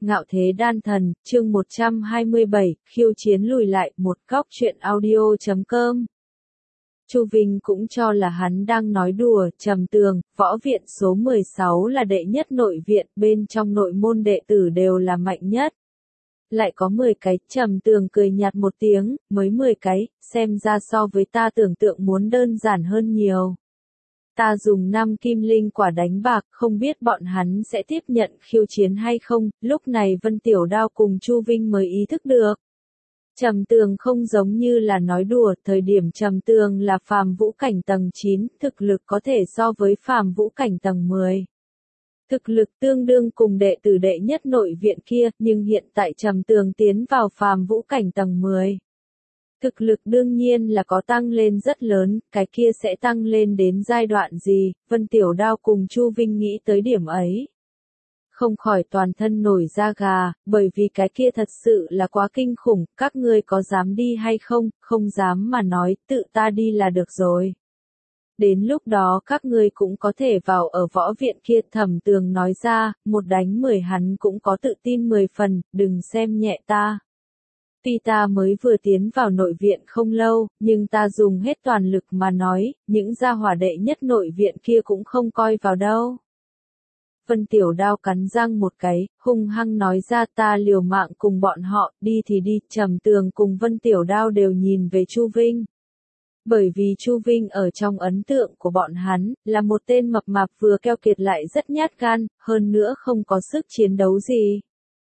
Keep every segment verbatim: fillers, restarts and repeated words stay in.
Ngạo thế đan thần, chương một trăm hai mươi bảy, khiêu chiến lùi lại, một góc truyện audio chấm com. Chu Vinh cũng cho là hắn đang nói đùa, Trầm Tường, võ viện số mười sáu là đệ nhất nội viện, bên trong nội môn đệ tử đều là mạnh nhất. Lại có mười cái, Trầm Tường cười nhạt một tiếng, mới mười cái, xem ra so với ta tưởng tượng muốn đơn giản hơn nhiều. Ta dùng năm kim linh quả đánh bạc, không biết bọn hắn sẽ tiếp nhận khiêu chiến hay không, lúc này Vân Tiểu Đao cùng Chu Vinh mới ý thức được. Trầm Tường không giống như là nói đùa, thời điểm Trầm Tường là phàm vũ cảnh tầng chín, thực lực có thể so với phàm vũ cảnh tầng mười. Thực lực tương đương cùng đệ tử đệ nhất nội viện kia, nhưng hiện tại Trầm Tường tiến vào phàm vũ cảnh tầng mười. Thực lực đương nhiên là có tăng lên rất lớn, cái kia sẽ tăng lên đến giai đoạn gì, Vân Tiểu Đao cùng Chu Vinh nghĩ tới điểm ấy. Không khỏi toàn thân nổi da gà, bởi vì cái kia thật sự là quá kinh khủng, các ngươi có dám đi hay không, không dám mà nói, tự ta đi là được rồi. Đến lúc đó các ngươi cũng có thể vào ở võ viện kia, Thẩm Tường nói ra, một đánh mười hắn cũng có tự tin mười phần, đừng xem nhẹ ta. Tuy ta mới vừa tiến vào nội viện không lâu, nhưng ta dùng hết toàn lực mà nói, những gia hỏa đệ nhất nội viện kia cũng không coi vào đâu. Vân Tiểu Đao cắn răng một cái, hung hăng nói ra, ta liều mạng cùng bọn họ, đi thì đi. Trầm Tường cùng Vân Tiểu Đao đều nhìn về Chu Vinh. Bởi vì Chu Vinh ở trong ấn tượng của bọn hắn, là một tên mập mạp vừa keo kiệt lại rất nhát gan, hơn nữa không có sức chiến đấu gì.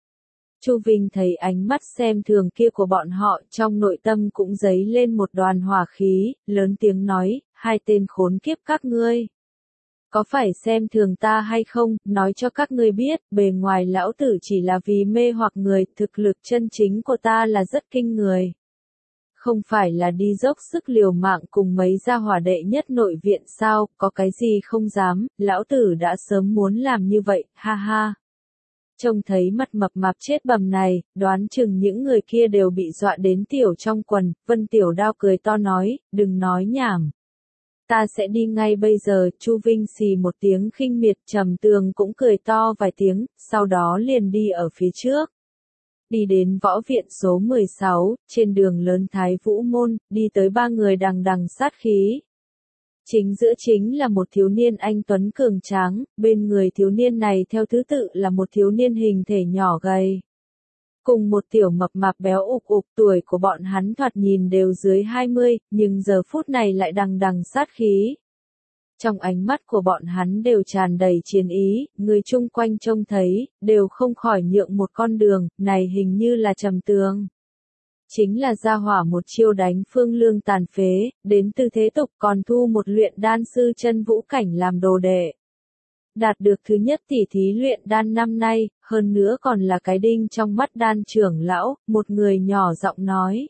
Chu Vinh thấy ánh mắt xem thường kia của bọn họ, trong nội tâm cũng dấy lên một đoàn hỏa khí, lớn tiếng nói, hai tên khốn kiếp các ngươi. Có phải xem thường ta hay không, nói cho các ngươi biết, bề ngoài lão tử chỉ là vì mê hoặc người, thực lực chân chính của ta là rất kinh người. Không phải là đi dốc sức liều mạng cùng mấy gia hỏa đệ nhất nội viện sao, có cái gì không dám, lão tử đã sớm muốn làm như vậy, ha ha. Trông thấy mặt mập mạp chết bầm này, đoán chừng những người kia đều bị dọa đến tiểu trong quần, Vân Tiểu Đao cười to nói, đừng nói nhảm. Ta sẽ đi ngay bây giờ, Chu Vinh xì một tiếng khinh miệt, Trầm Tường cũng cười to vài tiếng, sau đó liền đi ở phía trước. Đi đến võ viện số mười sáu, trên đường lớn Thái Vũ Môn, đi tới ba người đằng đằng sát khí. Chính giữa chính là một thiếu niên anh tuấn cường tráng, bên người thiếu niên này theo thứ tự là một thiếu niên hình thể nhỏ gầy. Cùng một tiểu mập mạp béo ục ục, tuổi của bọn hắn thoạt nhìn đều dưới hai mươi, nhưng giờ phút này lại đằng đằng sát khí. Trong ánh mắt của bọn hắn đều tràn đầy chiến ý, người chung quanh trông thấy, đều không khỏi nhượng một con đường, này hình như là Trầm Tường. Chính là gia hỏa một chiêu đánh Phương Lương tàn phế, đến từ thế tục còn thu một luyện đan sư chân vũ cảnh làm đồ đệ. Đạt được thứ nhất tỷ thí luyện đan năm nay, hơn nữa còn là cái đinh trong mắt đan trưởng lão, một người nhỏ giọng nói.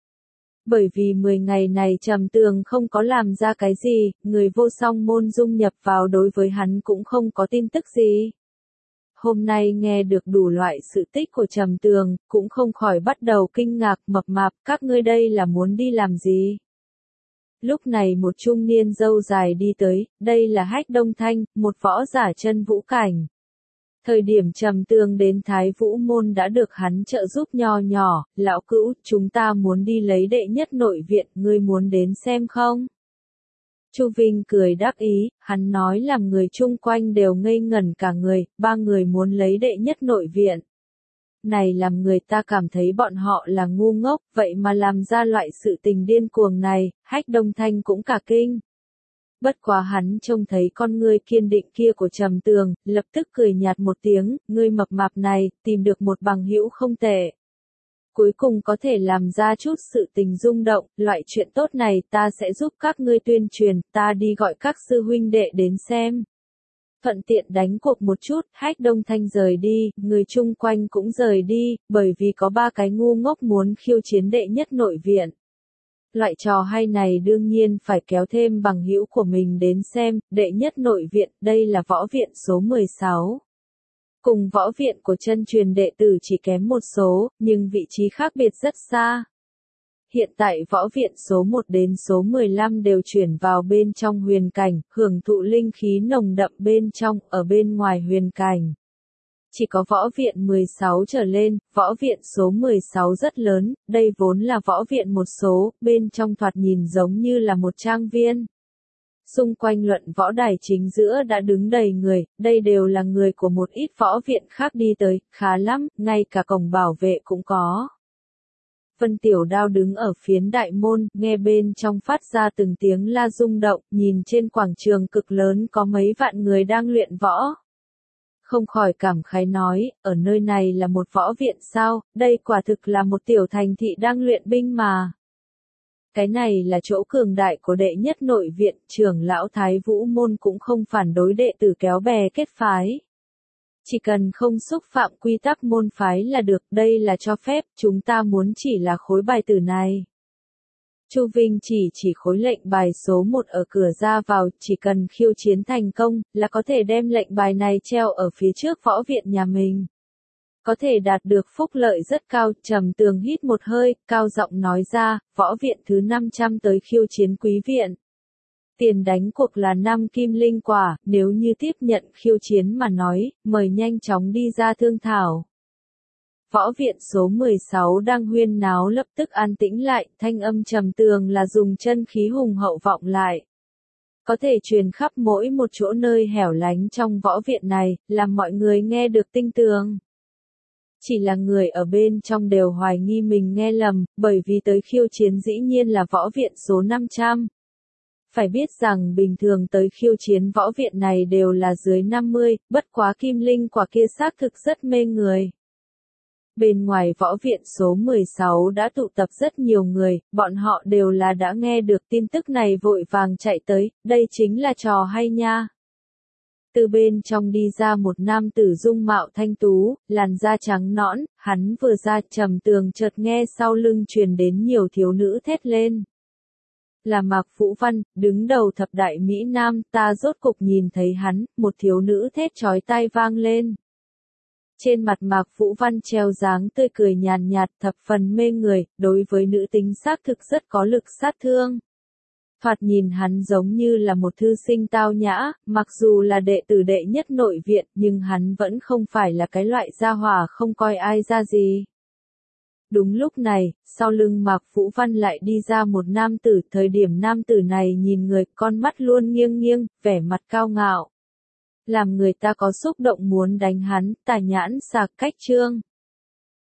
Bởi vì mười ngày này Trầm Tường không có làm ra cái gì, người vô song môn dung nhập vào đối với hắn cũng không có tin tức gì. Hôm nay nghe được đủ loại sự tích của Trầm Tường, cũng không khỏi bắt đầu kinh ngạc, mập mạp, các ngươi đây là muốn đi làm gì? Lúc này một trung niên râu dài đi tới, đây là Hách Đông Thanh, một võ giả chân vũ cảnh. Thời điểm Trầm Tường đến Thái Vũ Môn đã được hắn trợ giúp nho nhỏ, lão cữu, chúng ta muốn đi lấy đệ nhất nội viện, ngươi muốn đến xem không? Chu Vinh cười đắc ý, hắn nói làm người chung quanh đều ngây ngẩn cả người, ba người muốn lấy đệ nhất nội viện. Này làm người ta cảm thấy bọn họ là ngu ngốc, vậy mà làm ra loại sự tình điên cuồng này, Hách Đông Thanh cũng cả kinh. Bất quá hắn trông thấy con ngươi kiên định kia của Trầm Tường, lập tức cười nhạt một tiếng, ngươi mập mạp này, tìm được một bằng hữu không tệ. Cuối cùng có thể làm ra chút sự tình rung động, loại chuyện tốt này ta sẽ giúp các ngươi tuyên truyền, ta đi gọi các sư huynh đệ đến xem. Thuận tiện đánh cuộc một chút, Hách Đông Thanh rời đi, người chung quanh cũng rời đi, bởi vì có ba cái ngu ngốc muốn khiêu chiến đệ nhất nội viện. Loại trò hay này đương nhiên phải kéo thêm bằng hữu của mình đến xem, đệ nhất nội viện, đây là võ viện số mười sáu. Cùng võ viện của chân truyền đệ tử chỉ kém một số, nhưng vị trí khác biệt rất xa. Hiện tại võ viện số một đến số mười lăm đều chuyển vào bên trong huyền cảnh, hưởng thụ linh khí nồng đậm bên trong, ở bên ngoài huyền cảnh. Chỉ có võ viện mười sáu trở lên, võ viện số mười sáu rất lớn, đây vốn là võ viện một số, bên trong thoạt nhìn giống như là một trang viên. Xung quanh luận võ đài chính giữa đã đứng đầy người, đây đều là người của một ít võ viện khác đi tới, khá lắm, ngay cả cổng bảo vệ cũng có. Vân Tiểu Đao đứng ở phiến đại môn, nghe bên trong phát ra từng tiếng la rung động, nhìn trên quảng trường cực lớn có mấy vạn người đang luyện võ. Không khỏi cảm khái nói, ở nơi này là một võ viện sao, đây quả thực là một tiểu thành thị đang luyện binh mà. Cái này là chỗ cường đại của đệ nhất nội viện, trưởng lão Thái Vũ Môn cũng không phản đối đệ tử kéo bè kết phái. Chỉ cần không xúc phạm quy tắc môn phái là được, đây là cho phép, chúng ta muốn chỉ là khối bài tử này. Chu Vinh chỉ chỉ khối lệnh bài số một ở cửa ra vào, chỉ cần khiêu chiến thành công, là có thể đem lệnh bài này treo ở phía trước võ viện nhà mình. Có thể đạt được phúc lợi rất cao, Trầm Tường hít một hơi, cao giọng nói ra, võ viện thứ năm trăm tới khiêu chiến quý viện. Tiền đánh cuộc là năm kim linh quả, nếu như tiếp nhận khiêu chiến mà nói, mời nhanh chóng đi ra thương thảo. Võ viện số mười sáu đang huyên náo lập tức an tĩnh lại, thanh âm Trầm Tường là dùng chân khí hùng hậu vọng lại. Có thể truyền khắp mỗi một chỗ nơi hẻo lánh trong võ viện này, làm mọi người nghe được tinh tường. Chỉ là người ở bên trong đều hoài nghi mình nghe lầm, bởi vì tới khiêu chiến dĩ nhiên là võ viện số năm trăm. Phải biết rằng bình thường tới khiêu chiến võ viện này đều là dưới năm mươi, bất quá kim linh quả kia xác thực rất mê người. Bên ngoài võ viện số mười sáu đã tụ tập rất nhiều người, bọn họ đều là đã nghe được tin tức này vội vàng chạy tới, đây chính là trò hay nha. Từ bên trong đi ra một nam tử dung mạo thanh tú, làn da trắng nõn, hắn vừa ra Trầm Tường chợt nghe sau lưng truyền đến nhiều thiếu nữ thét lên. Là Mạc Vũ Văn, đứng đầu thập đại Mỹ Nam, ta rốt cục nhìn thấy hắn, một thiếu nữ thét chói tai vang lên. Trên mặt Mạc Vũ Văn treo dáng tươi cười nhàn nhạt thập phần mê người, đối với nữ tính xác thực rất có lực sát thương. Thoạt nhìn hắn giống như là một thư sinh tao nhã, mặc dù là đệ tử đệ nhất nội viện nhưng hắn vẫn không phải là cái loại gia hỏa không coi ai ra gì. Đúng lúc này, sau lưng Mạc Vũ Văn lại đi ra một nam tử, thời điểm nam tử này nhìn người con mắt luôn nghiêng nghiêng, vẻ mặt cao ngạo. Làm người ta có xúc động muốn đánh hắn, tà nhãn sạc cách trương.